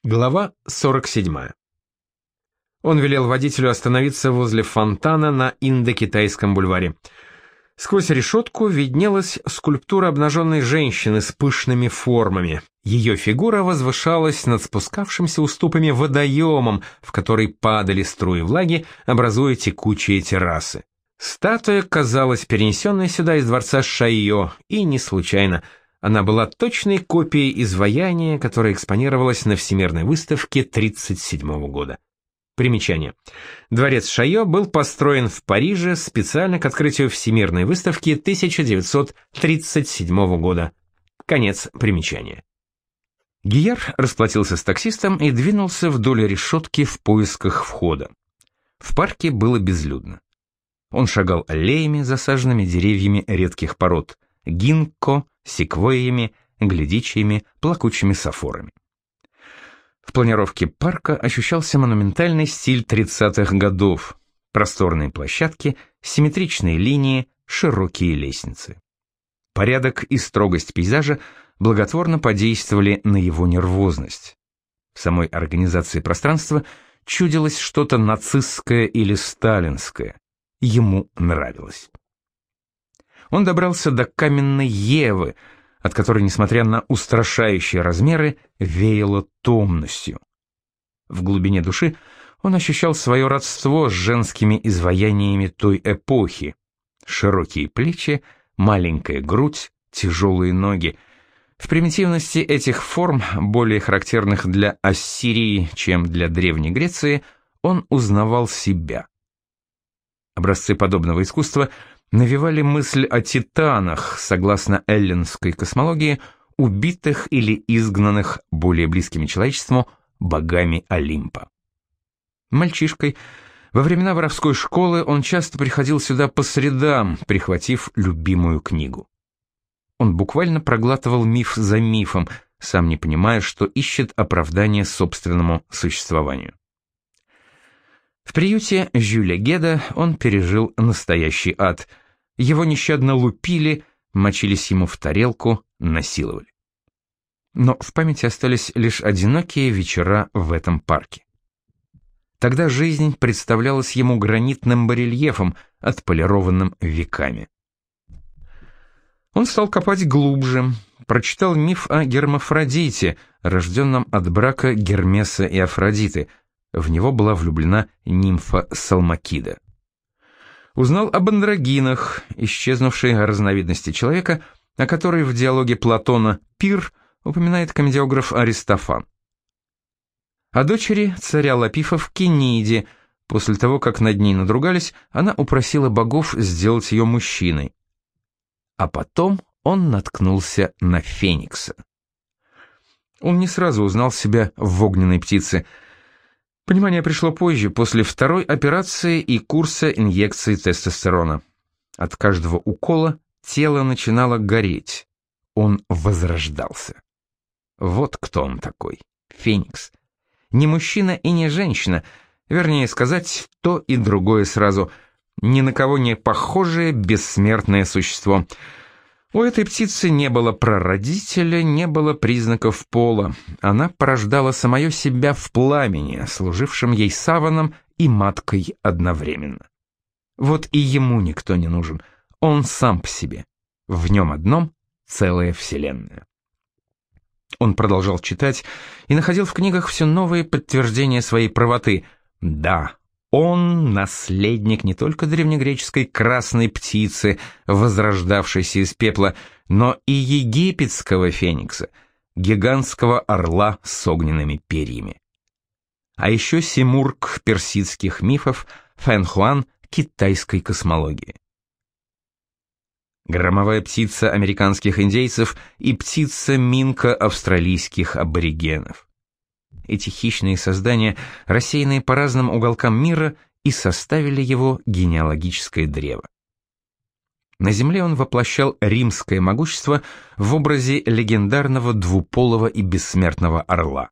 Глава 47. Он велел водителю остановиться возле фонтана на Индокитайском бульваре. Сквозь решетку виднелась скульптура обнаженной женщины с пышными формами. Ее фигура возвышалась над спускавшимся уступами водоемом, в который падали струи влаги, образуя текучие террасы. Статуя казалась перенесенной сюда из дворца Шайо, и не случайно. Она была точной копией изваяния, которое экспонировалось на Всемирной выставке 1937 года. Примечание. Дворец Шайо был построен в Париже специально к открытию Всемирной выставки 1937 года. Конец примечания. Гийяр расплатился с таксистом и двинулся вдоль решетки в поисках входа. В парке было безлюдно. Он шагал аллеями, засаженными деревьями редких пород – гинкго, секвойями, глядичьями, плакучими сафорами. В планировке парка ощущался монументальный стиль 30-х годов: просторные площадки, симметричные линии, широкие лестницы. Порядок и строгость пейзажа благотворно подействовали на его нервозность. В самой организации пространства чудилось что-то нацистское или сталинское. Ему нравилось. Он добрался до каменной Евы, от которой, несмотря на устрашающие размеры, веяло томностью. В глубине души он ощущал свое родство с женскими изваяниями той эпохи. Широкие плечи, маленькая грудь, тяжелые ноги. В примитивности этих форм, более характерных для Ассирии, чем для Древней Греции, он узнавал себя. Образцы подобного искусства навевали мысль о титанах, согласно эллинской космологии, убитых или изгнанных более близкими человечеству богами Олимпа. Мальчишкой, во времена воровской школы, он часто приходил сюда по средам, прихватив любимую книгу. Он буквально проглатывал миф за мифом, сам не понимая, что ищет оправдание собственному существованию. В приюте Жюля Геда он пережил настоящий ад. Его нещадно лупили, мочились ему в тарелку, насиловали. Но в памяти остались лишь одинокие вечера в этом парке. Тогда жизнь представлялась ему гранитным барельефом, отполированным веками. Он стал копать глубже, прочитал миф о Гермафродите, рожденном от брака Гермеса и Афродиты. В него была влюблена нимфа Салмакида. Узнал об андрогинах, исчезнувшей разновидности человека, о которой в диалоге Платона «Пир» упоминает комедиограф Аристофан. О дочери царя Лапифа Кениде. После того, как над ней надругались, она упросила богов сделать ее мужчиной. А потом он наткнулся на Феникса. Он не сразу узнал себя в огненной птице. Понимание пришло позже, после второй операции и курса инъекции тестостерона. От каждого укола тело начинало гореть. Он возрождался. Вот кто он такой, Феникс. Не мужчина и не женщина, вернее сказать, то и другое сразу. Ни на кого не похожее бессмертное существо. У этой птицы не было прародителя, не было признаков пола. Она порождала самое себя в пламени, служившем ей саваном и маткой одновременно. Вот и ему никто не нужен, он сам по себе. В нем одном целая вселенная. Он продолжал читать и находил в книгах все новые подтверждения своей правоты. Да, он наследник не только древнегреческой красной птицы, возрождавшейся из пепла, но и египетского феникса, гигантского орла с огненными перьями. А еще симург персидских мифов, Фэнхуан китайской космологии. Громовая птица американских индейцев и птица минка австралийских аборигенов. Эти хищные создания, рассеянные по разным уголкам мира, и составили его генеалогическое древо. На Земле он воплощал римское могущество в образе легендарного двуполого и бессмертного орла.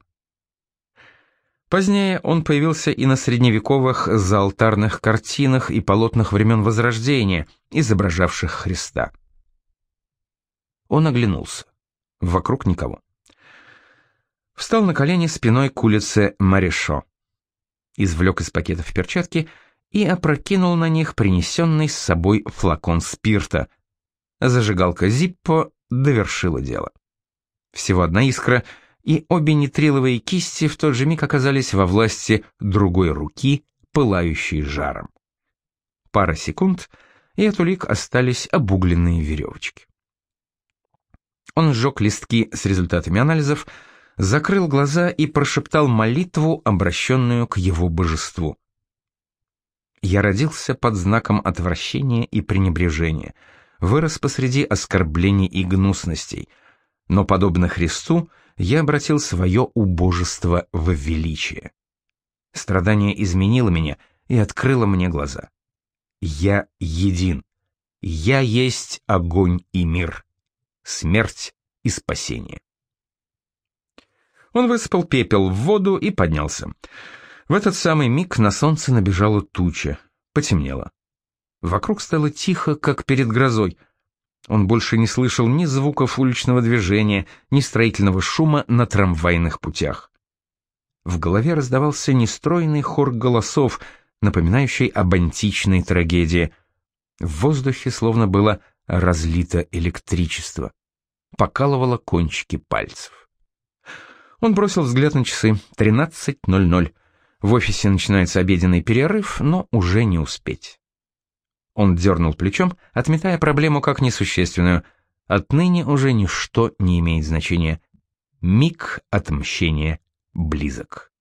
Позднее он появился и на средневековых заалтарных картинах и полотнах времен Возрождения, изображавших Христа. Он оглянулся. Вокруг никого. Встал на колени спиной к улице Марешо. Извлек из пакетов перчатки и опрокинул на них принесенный с собой флакон спирта. Зажигалка Зиппо довершила дело. Всего одна искра, и обе нитриловые кисти в тот же миг оказались во власти другой руки, пылающей жаром. Пара секунд, и от улик остались обугленные веревочки. Он сжег листки с результатами анализов, закрыл глаза и прошептал молитву, обращенную к его божеству. «Я родился под знаком отвращения и пренебрежения, вырос посреди оскорблений и гнусностей, но, подобно Христу, я обратил свое убожество в величие. Страдание изменило меня и открыло мне глаза. Я един. Я есть огонь и мир, смерть и спасение». Он высыпал пепел в воду и поднялся. В этот самый миг на солнце набежала туча, потемнело. Вокруг стало тихо, как перед грозой. Он больше не слышал ни звуков уличного движения, ни строительного шума на трамвайных путях. В голове раздавался нестройный хор голосов, напоминающий об античной трагедии. В воздухе словно было разлито электричество, покалывало кончики пальцев. Он бросил взгляд на часы. 13:00. В офисе начинается обеденный перерыв, но уже не успеть. Он дернул плечом, отметая проблему как несущественную. Отныне уже ничто не имеет значения. Миг отмщения близок.